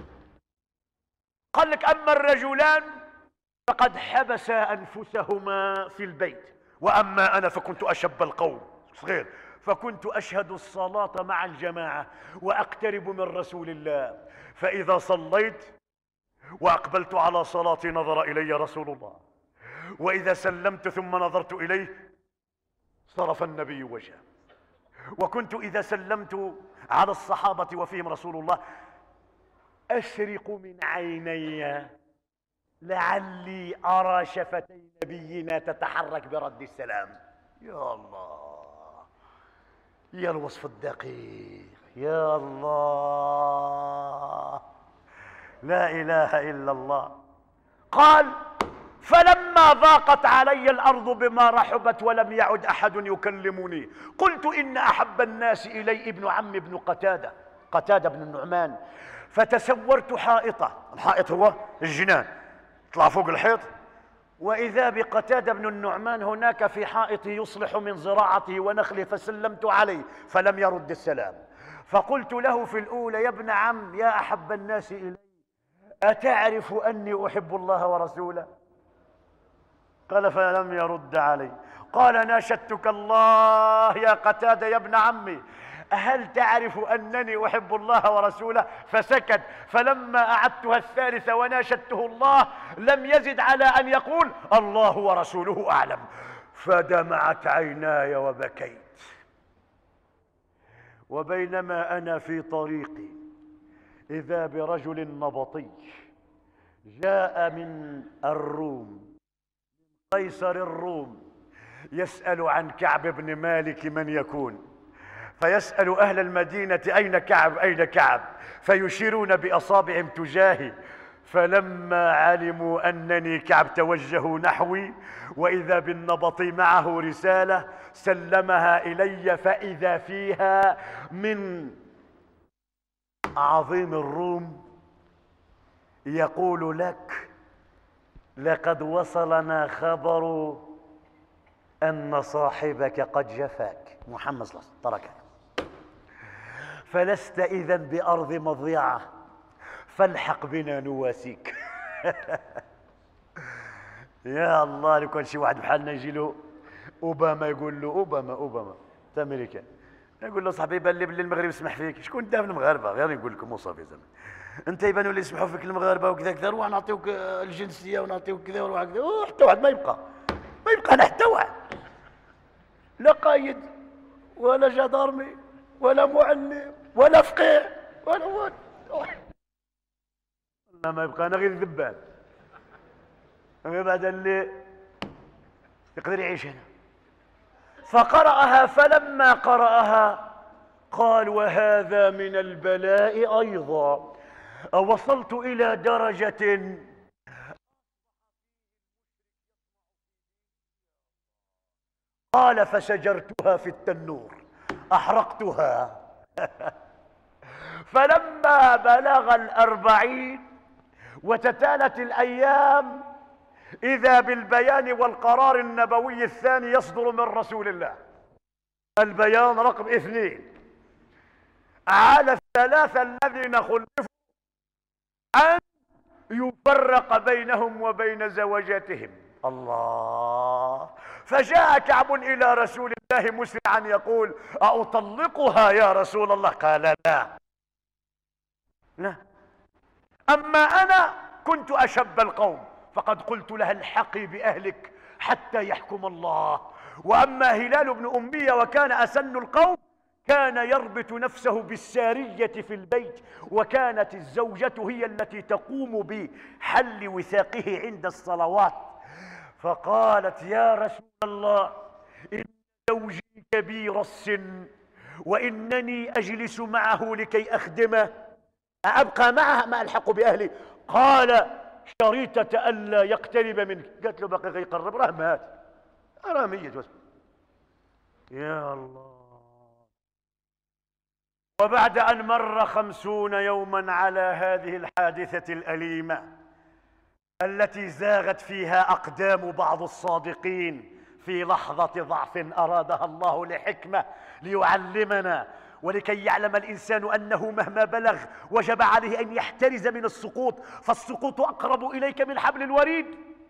قال لك: أما الرجلان فقد حبسا أنفسهما في البيت، وأما أنا فكنت أشب القوم صغير، فكنت أشهد الصلاة مع الجماعة وأقترب من رسول الله، فإذا صليت وأقبلت على صلاتي نظر إلي رسول الله، وإذا سلمت ثم نظرت إليه صرف النبي وجهه. وكنت إذا سلمت على الصحابة وفيهم رسول الله أشرق من عيني لعلي أرى شفتي نبينا تتحرك برد السلام. يا الله، يا الوصف الدقيق، يا الله، لا إله إلا الله. قال: فلما ضاقت علي الأرض بما رحبت ولم يعد أحد يكلمني، قلت إن أحب الناس إلي ابن عم ابن قتادة بن النعمان، فتسورت حائطة. الحائط هو الجنان، طلع فوق الحيط، وإذا بقتادة بن النعمان هناك في حائط يصلح من زراعته ونخله، فسلمت عليه فلم يرد السلام. فقلت له في الأولى: يا ابن عم، يا أحب الناس إلي، أتعرف أني أحب الله ورسوله؟ قال: فلم يرد علي. قال: ناشدتك الله يا قتادة يا ابن عمي، هل تعرف أنني أحب الله ورسوله؟ فسكت. فلما أعدتها الثالثة وناشدته الله لم يزد على أن يقول: الله ورسوله أعلم. فدمعت عيناي وبكيت. وبينما أنا في طريقي إذا برجل نبطي جاء من الروم، قيصر الروم، يسأل عن كعب بن مالك من يكون، فيسأل أهل المدينة: أين كعب أين كعب؟ فيشيرون بأصابعهم تجاهي. فلما علموا أنني كعب توجهوا نحوي، وإذا بالنبطي معه رسالة سلمها إلي، فإذا فيها من عظيم الروم يقول لك: لقد وصلنا خبر أن صاحبك قد جفاك، محمد صلى الله عليه وسلم تركك، فلست إذن بأرض مضيعة، فالحق بنا نواسيك. يا الله، لو كان شي واحد بحالنا يجي له أوباما يقول له: أوباما في أمريكا، يقول له: صاحبي يبان لي باللي المغرب يسمح فيك. شكون دافن المغاربة؟ غير نقول لكم وصافي زعما انت يبانوا لي يسمحوا فيك المغاربه وكذا كذا، نروح نعطيوك الجنسيه ونعطيوك كذا ونروح كذا، حتى واحد ما يبقى انا حتى واحد، لا قايد ولا جدارمي ولا معلم ولا فقيه ولا والو، ما يبقى انا غير الذبان، غير بعد اللي يقدر يعيش هنا. فقرأها، فلما قرأها قال: وهذا من البلاء أيضا. وصلت إلى درجة قال: فسجرتها في التنور، أحرقتها. فلما بلغ 40 وتتالت الأيام، إذا بالبيان والقرار النبوي الثاني يصدر من رسول الله، البيان رقم 2 على الثلاثة الذين خلفوا أن يفرق بينهم وبين زوجاتهم. الله. فجاء كعب إلى رسول الله مسرعا يقول: أطلقها يا رسول الله؟ قال: لا لا، أما أنا كنت أشب القوم فقد قلت لها: الحقي بأهلك حتى يحكم الله. وأما هلال بن أمية وكان أسن القوم كان يربط نفسه بالسارية في البيت، وكانت الزوجة هي التي تقوم بحل وثاقه عند الصلوات. فقالت: يا رسول الله، إن زوجي كبير السن وإنني أجلس معه لكي أخدمه، أبقى معه ما ألحق بأهلي؟ قال: شريطة ألا يقترب منك. قالت له: بقي يقرب، راه مات، راه ميت. يا الله. وبعد أن مر 50 يوما على هذه الحادثة الأليمة التي زاغت فيها أقدام بعض الصادقين في لحظة ضعف أرادها الله لحكمة ليعلمنا، ولكي يعلم الإنسان أنه مهما بلغ وجب عليه أن يحترز من السقوط، فالسقوط أقرب إليك من حبل الوريد.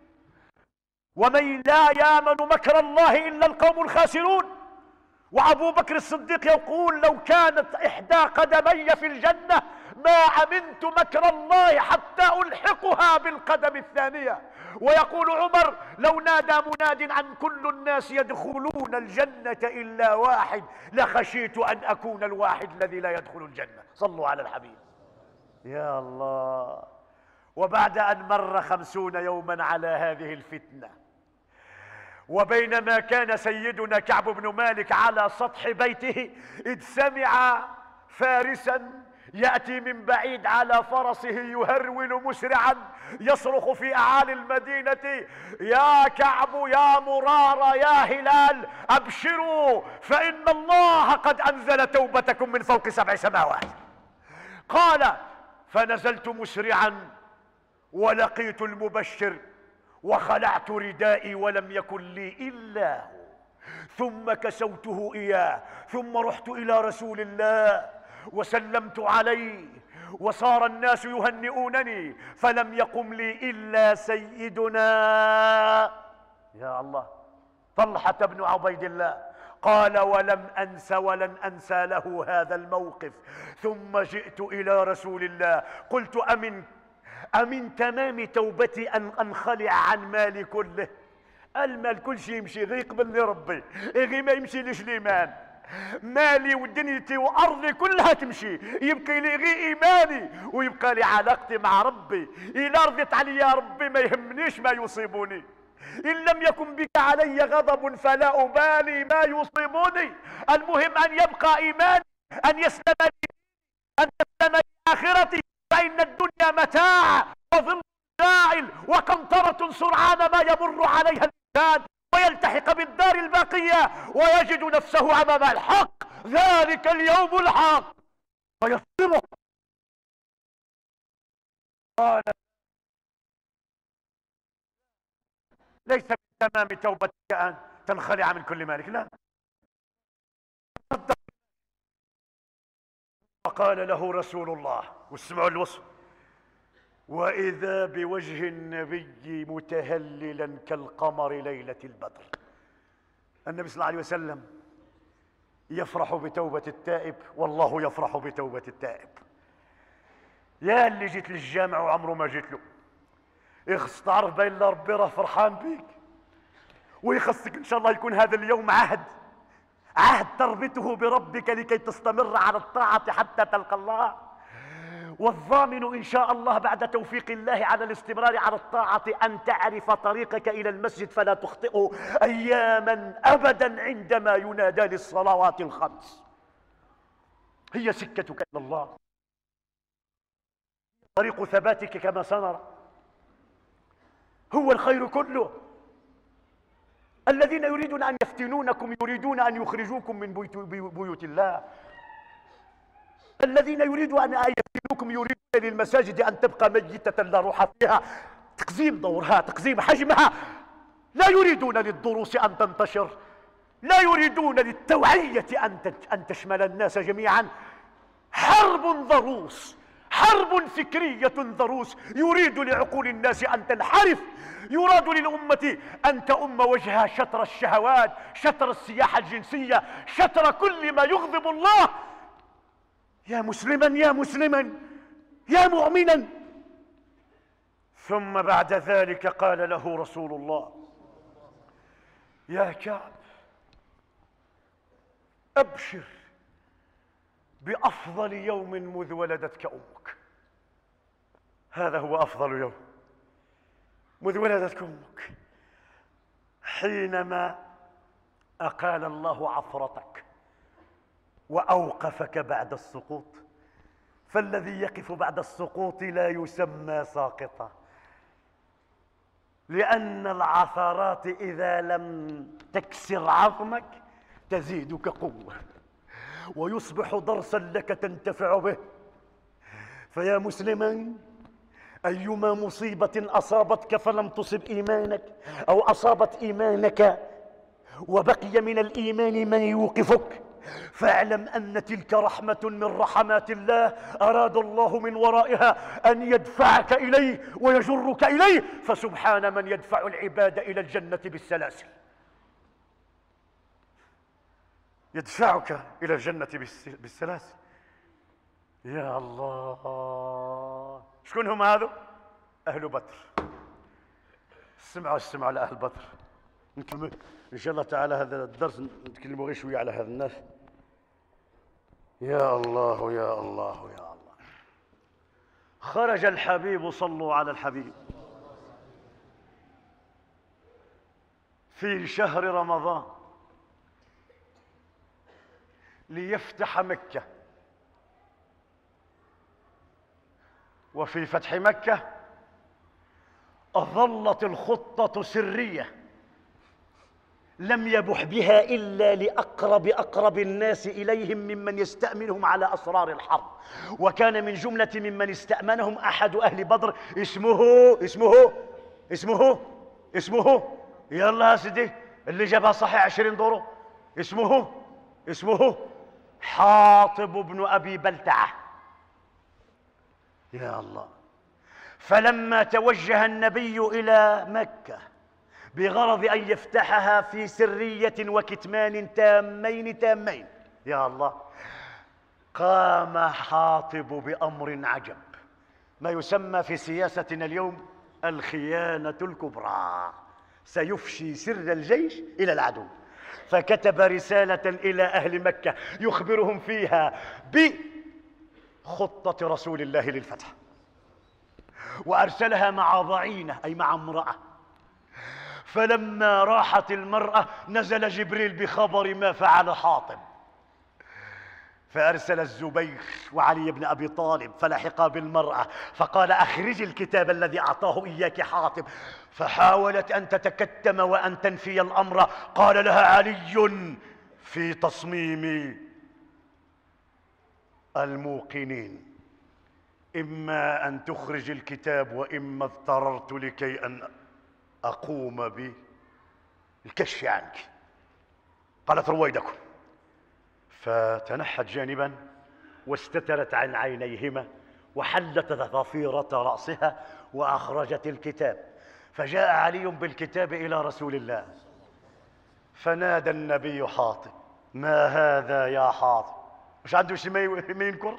ومن لا يامن مكر الله إلا القوم الخاسرون. وأبو بكر الصديق يقول: لو كانت إحدى قدمي في الجنة ما أمنت مكر الله حتى ألحقها بالقدم الثانية. ويقول عمر: لو نادى مناد عن كل الناس يدخلون الجنة إلا واحد لخشيت أن أكون الواحد الذي لا يدخل الجنة. صلوا على الحبيب. يا الله. وبعد أن مر 50 يوما على هذه الفتنة، وبينما كان سيدنا كعب بن مالك على سطح بيته إذ سمع فارسا يأتي من بعيد على فرسه يهرول مسرعا يصرخ في أعالي المدينة: يا كعب، يا مرارة، يا هلال، أبشروا فإن الله قد أنزل توبتكم من فوق 7 سماوات. قال: فنزلت مسرعا ولقيت المبشر وخلعت ردائي ولم يكن لي إلا هو، ثم كسوته إياه، ثم رحت إلى رسول الله وسلمت عليه، وصار الناس يهنئونني فلم يقم لي إلا سيدنا يا الله طلحة بن عبيد الله. قال: ولم أنس ولن أنسى له هذا الموقف. ثم جئت إلى رسول الله قلت: أمن تمام توبتي أن أنخلع عن مالي كله؟ المال كل شيء يمشي، غير يقبلني ربي، غير ما يمشي ليش الإيمان. مالي ودنيتي وأرضي كلها تمشي، يبقى لي غير إيماني ويبقى لي علاقتي مع ربي. إذا رضيت علي يا ربي ما يهمنيش ما يصيبني، إن لم يكن بك علي غضب فلا أبالي ما يصيبني. المهم أن يبقى إيماني، أن يسلم لي، أن تسلم لي آخرتي، فإن الدنيا متاع وظل زائل وقنطرة سرعان ما يمر عليها الإنسان ويلتحق بالدار الباقية ويجد نفسه أمام الحق، ذلك اليوم الحق فيصدمه. قال: ليس من تمام توبتك أن تنخلع من كل مالك، لا. فقال له رسول الله، واسمعوا الوصف: وإذا بوجه النبي متهللا كالقمر ليلة البدر. النبي صلى الله عليه وسلم يفرح بتوبة التائب، والله يفرح بتوبة التائب. يا اللي جيت للجامع وعمره ما جيت له، يخص تعرف بين ربي راه فرحان بيك، ويخصك إن شاء الله يكون هذا اليوم عهد تربطه بربك لكي تستمر على الطاعة حتى تلقى الله. والضامن إن شاء الله بعد توفيق الله على الاستمرار على الطاعة أن تعرف طريقك إلى المسجد فلا تخطئه أياما أبدا عندما ينادى للصلوات الخمس. هي سكتك إلى الله، طريق ثباتك كما سنرى، هو الخير كله. الذين يريدون أن يفتنونكم يريدون أن يخرجوكم من بيوت الله. الذين يريدون أن يفتنوكم يريدون للمساجد أن تبقى ميتة لا روح فيها، تقزيم دورها، تقزيم حجمها. لا يريدون للدروس أن تنتشر، لا يريدون للتوعية أن تشمل الناس جميعا. حرب ضروس، حرب فكرية ضروس يريد لعقول الناس أن تنحرف، يراد للأمة أن تؤم وجهها شطر الشهوات، شطر السياحة الجنسية، شطر كل ما يغضب الله. يا مسلما يا مسلما يا مؤمنا. ثم بعد ذلك قال له رسول الله: يا كعب، أبشر بأفضل يوم مذ ولدتك أمك. هذا هو أفضل يوم مذ ولدتك أمك، حينما أقال الله عثرتك وأوقفك بعد السقوط. فالذي يقف بعد السقوط لا يسمى ساقطا، لأن العثرات إذا لم تكسر عظمك تزيدك قوة ويصبح درسا لك تنتفع به. فيا مسلما، أيما مصيبة أصابتك فلم تصب إيمانك، أو أصابت إيمانك وبقي من الإيمان من يوقفك، فاعلم أن تلك رحمة من رحمات الله، أراد الله من ورائها أن يدفعك إليه ويجرك إليه. فسبحان من يدفع العباد إلى الجنة بالسلاسل، يدفعك إلى الجنة بالسلاسل. يا الله، شكون هم هذو؟ أهل بدر. اسمعوا لأهل بدر. نكمل إن شاء الله تعالى هذا الدرس، نتكلموا غير شوية على هذا الناس. يا الله يا الله يا الله. خرج الحبيب، صلوا على الحبيب، في شهر رمضان ليفتح مكة. وفي فتح مكة ظلت الخطة سرية، لم يبح بها إلا لأقرب الناس إليهم ممن يستأمنهم على أسرار الحرب. وكان من جملة ممن استأمنهم أحد أهل بدر اسمه يلا يا سيدي اللي جابها صحيح 20 دورو، اسمه حاطب بن أبي بلتعة. يا الله. فلما توجه النبي إلى مكة بغرض أن يفتحها في سرية وكتمان تامين، يا الله، قام حاطب بأمر عجب، ما يسمى في سياستنا اليوم الخيانة الكبرى. سيفشي سر الجيش إلى العدو. فكتب رسالة إلى أهل مكة يخبرهم فيها بخطة رسول الله للفتح، وأرسلها مع ضعينة أي مع امرأة. فلما راحت المرأة نزل جبريل بخبر ما فعل حاطب، فأرسل الزبير وعلي بن أبي طالب فلحقا بالمرأة، فقال: أخرج الكتاب الذي أعطاه إياك حاطب. فحاولت أن تتكتم وأن تنفي الأمر. قال لها علي في تصميم الموقنين: إما أن تخرج الكتاب وإما اضطررت لكي أن أقوم بالكشف عنك. قالت: رويدكم. فتنحت جانبا واستترت عن عينيهما وحلت ضفيرة رأسها وأخرجت الكتاب. فجاء علي بالكتاب إلى رسول الله، فنادى النبي حاطب: ما هذا يا حاطب؟ مش عنده شيء ما ينكر؟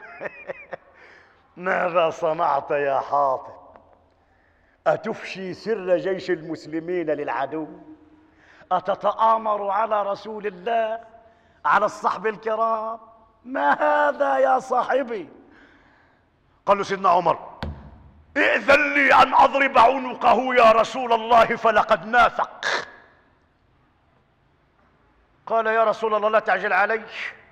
ماذا صنعت يا حاطب؟ أتفشي سر جيش المسلمين للعدو؟ أتتآمر على رسول الله، على الصحب الكرام؟ ما هذا يا صاحبي؟ قال له سيدنا عمر: ائذن لي أن أضرب عنقه يا رسول الله فلقد نافق. قال: يا رسول الله لا تعجل علي،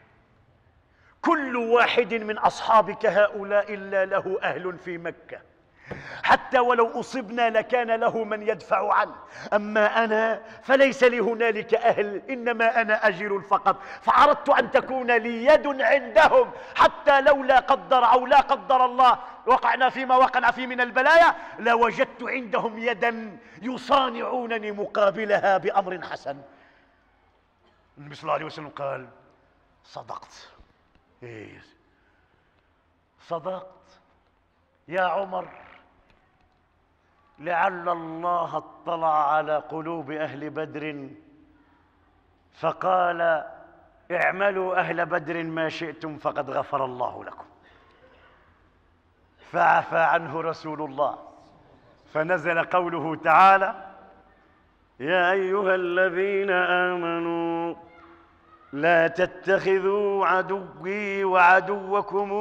كل واحد من أصحابك هؤلاء إلا له أهل في مكة، حتى ولو أصبنا لكان له من يدفع عنه، أما أنا فليس لي هنالك أهل، إنما أنا أجر فقط. فأردت أن تكون لي يد عندهم، حتى لو لا قدر أو لا قدر الله وقعنا فيما وقعنا فيه من البلايا، لوجدت عندهم يدا يصانعونني مقابلها بأمر حسن. النبي صلى الله عليه وسلم قال: صدقت. إيه، صدقت. يا عمر، لعل الله اطلع على قلوب أهل بدر فقال اعملوا أهل بدر ما شئتم فقد غفر الله لكم، فعفى عنه رسول الله، فنزل قوله تعالى: يا أيها الذين آمنوا لا تتخذوا عدوي وعدوكم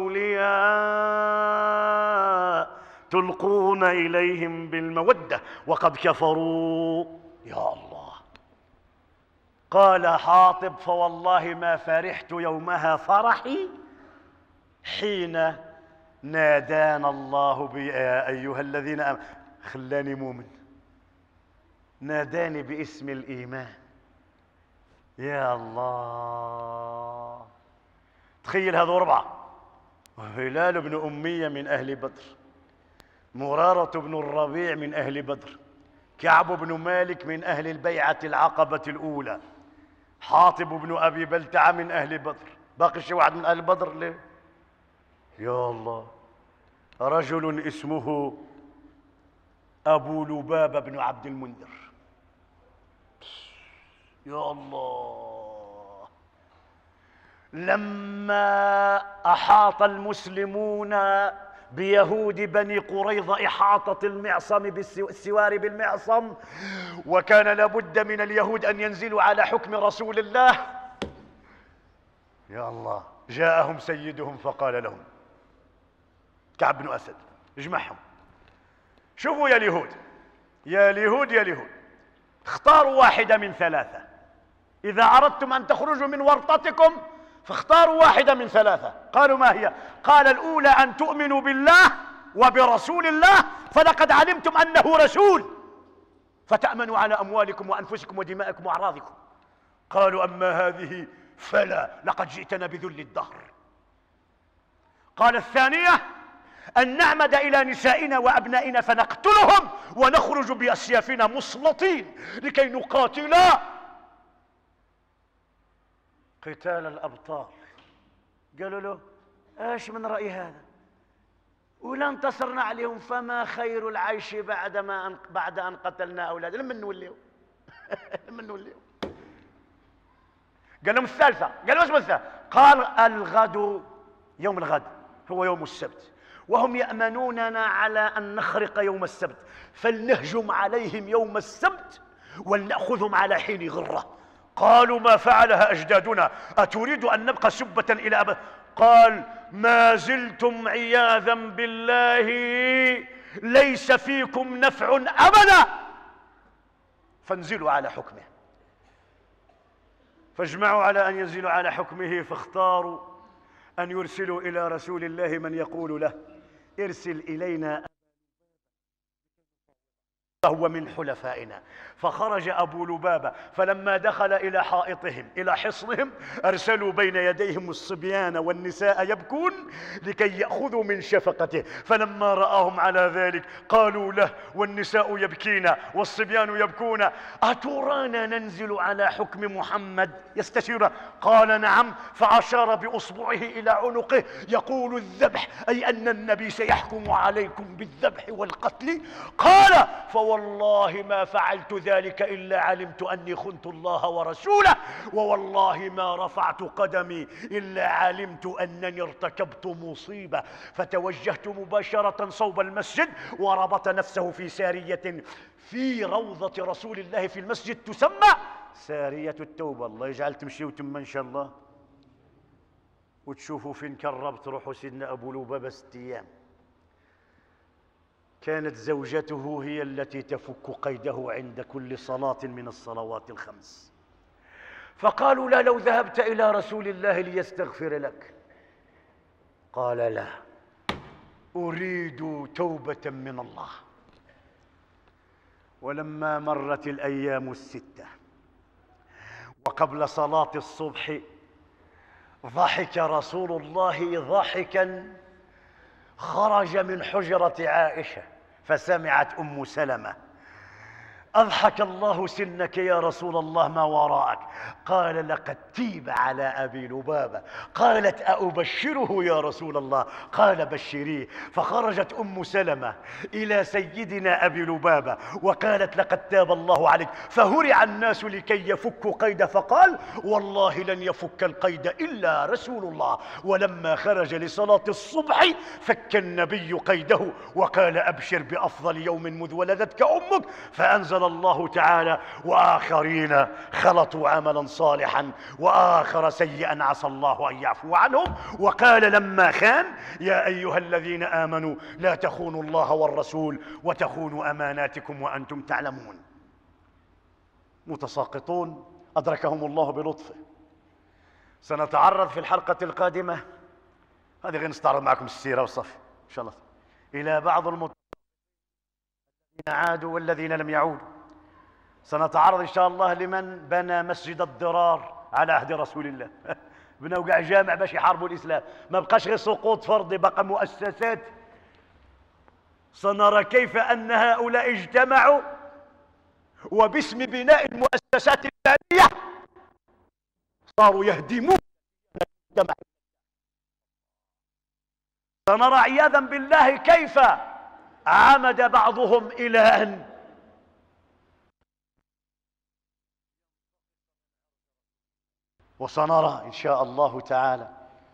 أولياء تلقون إليهم بالمودة وقد كفروا. يا الله. قال حاطب: فوالله ما فرحت يومها فرحي حين نادانا الله يا أيها الذين آمنوا. خلاني مؤمن، ناداني باسم الإيمان. يا الله. تخيل هذو أربعة: هلال بن أمية من أهل بدر، مرارة بن الربيع من أهل بدر، كعب بن مالك من أهل البيعة العقبة الأولى، حاطب بن أبي بلتعة من أهل بدر. باقي شي واحد من أهل بدر ليه؟ يا الله. رجل اسمه أبو لبابة بن عبد المنذر. يا الله. لما أحاط المسلمون بيهود بني قريظة إحاطة المعصم بالسوار بالمعصم، وكان لابد من اليهود أن ينزلوا على حكم رسول الله، يا الله، جاءهم سيدهم فقال لهم كعب بن أسد: اجمعهم، شوفوا يا اليهود، يا اليهود، يا اليهود، اختاروا واحدة من ثلاثة. إذا أردتم أن تخرجوا من ورطتكم فاختاروا واحدة من ثلاثة. قالوا: ما هي؟ قال: الأولى أن تؤمنوا بالله وبرسول الله فلقد علمتم أنه رسول، فتأمنوا على أموالكم وأنفسكم ودمائكم وأعراضكم. قالوا: أما هذه فلا، لقد جئتنا بذل الدهر. قال: الثانية أن نعمد إلى نسائنا وأبنائنا فنقتلهم ونخرج بأسيافنا مسلطين لكي نقاتل قتال الأبطال. قالوا له: ايش من رأي هذا؟ ولا انتصرنا عليهم فما خير العيش بعد أن قتلنا أولادنا. لما نوليهم لما نوليهم. قال لهم الثالثة. قالوا: ايش الثالثة؟ قال: الغد، يوم الغد هو يوم السبت، وهم يأمنوننا على أن نخرق يوم السبت، فلنهجم عليهم يوم السبت ولنأخذهم على حين غرة. قالوا: ما فعلها أجدادنا، أتريد أن نبقى سبة إلى أبد؟ قال: ما زلتم عياذا بالله ليس فيكم نفع أبدا، فانزلوا على حكمه. فاجمعوا على أن ينزلوا على حكمه، فاختاروا أن يرسلوا إلى رسول الله من يقول له: ارسل إلينا فهو من حلفائنا. فخرج أبو لبابة، فلما دخل إلى حائطهم إلى حصنهم أرسلوا بين يديهم الصبيان والنساء يبكون لكي يأخذوا من شفقته. فلما رآهم على ذلك قالوا له والنساء يبكين والصبيان يبكون: أترانا ننزل على حكم محمد؟ يستشير. قال: نعم. فأشار بأصبعه إلى عنقه يقول: الذبح، أي أن النبي سيحكم عليكم بالذبح والقتل. قال: فوالله ما فعلت ذلك إلا علمت أني خنت الله ورسوله، ووالله ما رفعت قدمي إلا علمت أنني ارتكبت مصيبة. فتوجهت مباشرة صوب المسجد، وربط نفسه في سارية في روضة رسول الله في المسجد تسمى سارية التوبة. الله يجعل تمشيوا تما إن شاء الله وتشوفوا فين كان ربط روحه سيدنا أبو لبابة 6 أيام. كانت زوجته هي التي تفك قيده عند كل صلاة من الصلوات الخمس. فقالوا: لا، لو ذهبت إلى رسول الله ليستغفر لك. قال: لا، أريد توبة من الله. ولما مرت الأيام 6 وقبل صلاة الصبح ضحك رسول الله ضحكا خرج من حجرة عائشة، فسمعت أم سلمة أضحك الله سنك يا رسول الله، ما وراءك؟ قال: لقد تيب على أبي لبابة. قالت: أبشره يا رسول الله؟ قال: بشريه. فخرجت أم سلمة إلى سيدنا أبي لبابة وقالت: لقد تاب الله عليك. فهرع الناس لكي يفكوا قيد، فقال: والله لن يفك القيد إلا رسول الله. ولما خرج لصلاة الصبح فك النبي قيده وقال: أبشر بأفضل يوم مذ ولدتك أمك. فأنزل الله تعالى: وآخرين خلطوا عملا صالحا وآخر سيئا عسى الله أن يعفو عنهم. وقال لما خان: يا أيها الذين آمنوا لا تخونوا الله والرسول وتخونوا أماناتكم وأنتم تعلمون. متساقطون أدركهم الله بلطفه. سنتعرض في الحلقة القادمة، هذه غير نستعرض معكم السيرة والصف إن شاء الله، إلى بعض الذين عادوا والذين لم يعودوا. سنتعرض إن شاء الله لمن بنى مسجد الضرار على عهد رسول الله بنوا قاع جامع باش يحاربوا الإسلام، ما بقاش غير سقوط فردي، بقى مؤسسات. سنرى كيف أن هؤلاء اجتمعوا وباسم بناء المؤسسات الإسلامية صاروا يهدمون المجتمع. سنرى عياذا بالله كيف عمد بعضهم إلى أن وسنرى إن شاء الله تعالى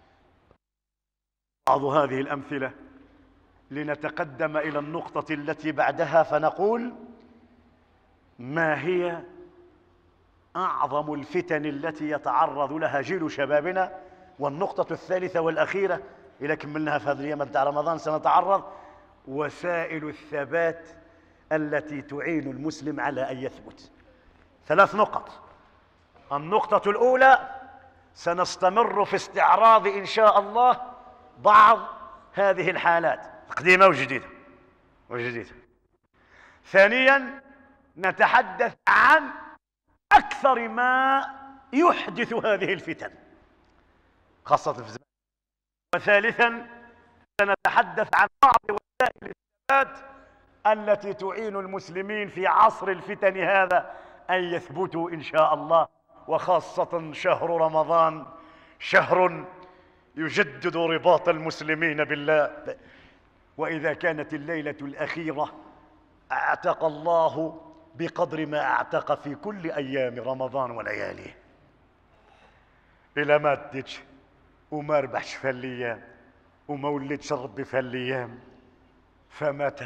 بعض هذه الأمثلة لنتقدم إلى النقطة التي بعدها، فنقول: ما هي أعظم الفتن التي يتعرض لها جيل شبابنا؟ والنقطة الثالثة والأخيرة إذا كملناها في هذه الأيام بتاع رمضان سنتعرض: وسائل الثبات التي تعين المسلم على أن يثبت. 3 نقط. النقطة الأولى: سنستمر في استعراض إن شاء الله بعض هذه الحالات قديمة وجديدة. ثانيا: نتحدث عن أكثر ما يحدث هذه الفتن خاصة في الزمان. وثالثا: سنتحدث عن بعض وسائل الثبات التي تعين المسلمين في عصر الفتن هذا أن يثبتوا إن شاء الله. وخاصة شهر رمضان شهر يجدد رباط المسلمين بالله، وإذا كانت الليلة الأخيرة اعتق الله بقدر ما اعتق في كل أيام رمضان ولياليه. إلى ما ادتش وما ربحش في هالأيام وما ولدش ربي في هالأيام فمات.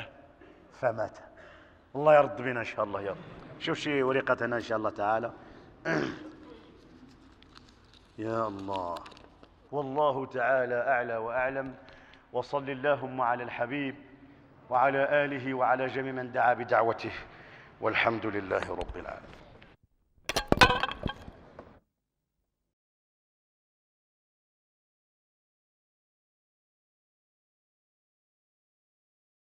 الله يرد بنا إن شاء الله. يا رب شوف شي ورقتنا إن شاء الله تعالى. يا الله، والله تعالى أعلى وأعلم. وصل اللهم على الحبيب وعلى آله وعلى جميع من دعا بدعوته، والحمد لله رب العالمين.